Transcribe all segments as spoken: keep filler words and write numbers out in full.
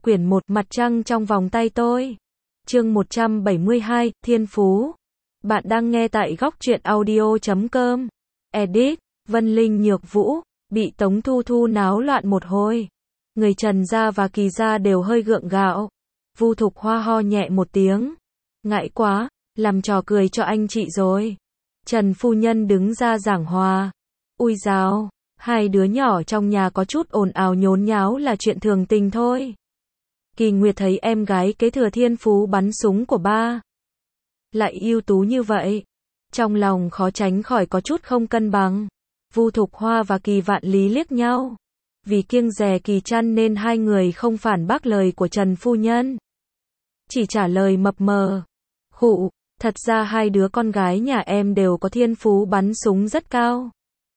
Quyển một Mặt trăng trong vòng tay tôi. Chương một trăm bảy mươi hai, Thiên Phú. Bạn đang nghe tại góc truyện audio chấm com. Edit, Vân Linh Nhược Vũ, bị Tống Thu Thu náo loạn một hồi. Người Trần gia và Kỳ gia đều hơi gượng gạo. Vu Thục Hoa ho nhẹ một tiếng. Ngại quá, làm trò cười cho anh chị rồi. Trần phu nhân đứng ra giảng hòa. Ui dào, hai đứa nhỏ trong nhà có chút ồn ào nhốn nháo là chuyện thường tình thôi. Kỳ Nguyệt thấy em gái kế thừa thiên phú bắn súng của ba lại ưu tú như vậy, trong lòng khó tránh khỏi có chút không cân bằng. Vu Thục Hoa và Kỳ Vạn Lý liếc nhau. Vì kiêng dè Kỳ Trăn nên hai người không phản bác lời của Trần phu nhân, chỉ trả lời mập mờ. Khụ, thật ra hai đứa con gái nhà em đều có thiên phú bắn súng rất cao.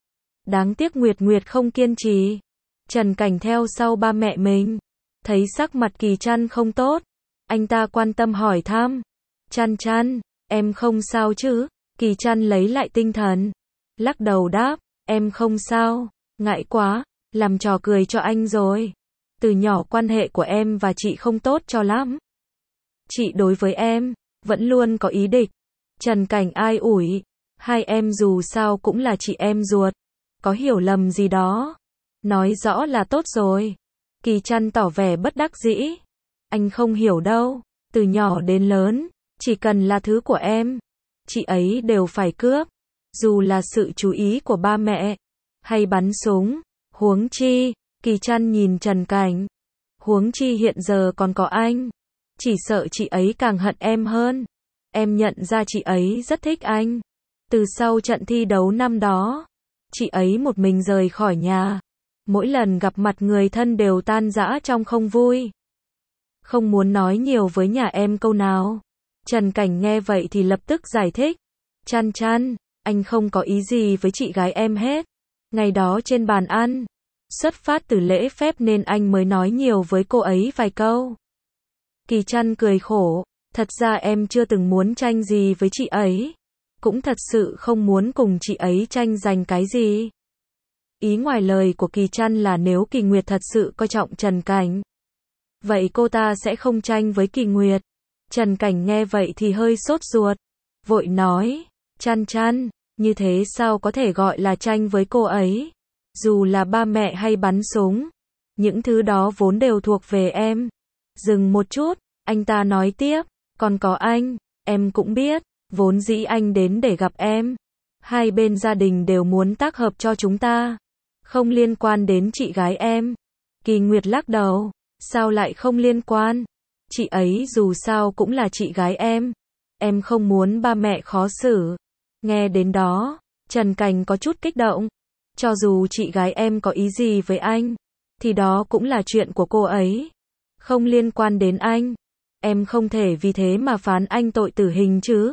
Đáng tiếc Nguyệt Nguyệt không kiên trì. Trần Cảnh theo sau ba mẹ mình, thấy sắc mặt Kỳ Trăn không tốt, anh ta quan tâm hỏi thăm. Trăn Trăn, em không sao chứ? Kỳ Trăn lấy lại tinh thần, lắc đầu đáp, em không sao, ngại quá, làm trò cười cho anh rồi. Từ nhỏ quan hệ của em và chị không tốt cho lắm. Chị đối với em, vẫn luôn có ý địch. Trần Cảnh ai ủi, hai em dù sao cũng là chị em ruột, có hiểu lầm gì đó, nói rõ là tốt rồi. Kỳ Trăn tỏ vẻ bất đắc dĩ. Anh không hiểu đâu, từ nhỏ đến lớn, chỉ cần là thứ của em, chị ấy đều phải cướp, dù là sự chú ý của ba mẹ, hay bắn súng, huống chi. Kỳ Trăn nhìn Trần Cảnh, huống chi hiện giờ còn có anh, chỉ sợ chị ấy càng hận em hơn. Em nhận ra chị ấy rất thích anh. Từ sau trận thi đấu năm đó, chị ấy một mình rời khỏi nhà. Mỗi lần gặp mặt người thân đều tan rã trong không vui. Không muốn nói nhiều với nhà em câu nào. Trần Cảnh nghe vậy thì lập tức giải thích. Trăn Trăn, anh không có ý gì với chị gái em hết. Ngày đó trên bàn ăn, xuất phát từ lễ phép nên anh mới nói nhiều với cô ấy vài câu. Kỳ Trăn cười khổ. Thật ra em chưa từng muốn tranh gì với chị ấy. Cũng thật sự không muốn cùng chị ấy tranh giành cái gì. Ý ngoài lời của Kỳ Trăn là nếu Kỳ Nguyệt thật sự coi trọng Trần Cảnh, vậy cô ta sẽ không tranh với Kỳ Nguyệt. Trần Cảnh nghe vậy thì hơi sốt ruột, vội nói, Trăn Trăn, như thế sao có thể gọi là tranh với cô ấy? Dù là ba mẹ hay bắn súng, những thứ đó vốn đều thuộc về em. Dừng một chút, anh ta nói tiếp, còn có anh, em cũng biết, vốn dĩ anh đến để gặp em. Hai bên gia đình đều muốn tác hợp cho chúng ta, không liên quan đến chị gái em. Kỳ Nguyệt lắc đầu, sao lại không liên quan? Chị ấy dù sao cũng là chị gái em. Em không muốn ba mẹ khó xử. Nghe đến đó, Trần Cảnh có chút kích động. Cho dù chị gái em có ý gì với anh, thì đó cũng là chuyện của cô ấy, không liên quan đến anh. Em không thể vì thế mà phán anh tội tử hình chứ.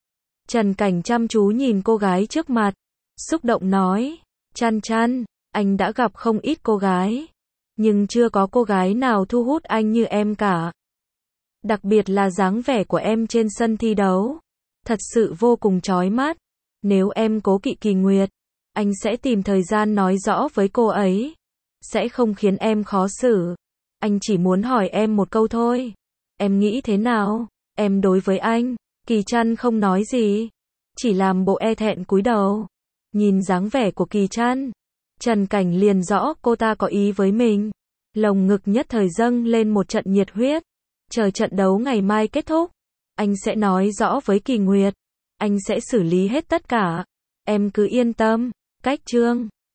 Trần Cảnh chăm chú nhìn cô gái trước mặt, xúc động nói, Trăn Trăn, anh đã gặp không ít cô gái, nhưng chưa có cô gái nào thu hút anh như em cả. Đặc biệt là dáng vẻ của em trên sân thi đấu, thật sự vô cùng chói mắt. Nếu em cố kỵ Kỳ Nguyệt, anh sẽ tìm thời gian nói rõ với cô ấy, sẽ không khiến em khó xử. Anh chỉ muốn hỏi em một câu thôi. Em nghĩ thế nào? Em đối với anh? Kỳ Trăn không nói gì, chỉ làm bộ e thẹn cúi đầu. Nhìn dáng vẻ của Kỳ Trăn, Trần Cảnh liền rõ cô ta có ý với mình. Lồng ngực nhất thời dâng lên một trận nhiệt huyết. Chờ trận đấu ngày mai kết thúc, anh sẽ nói rõ với Kỳ Nguyệt. Anh sẽ xử lý hết tất cả. Em cứ yên tâm. Cách chương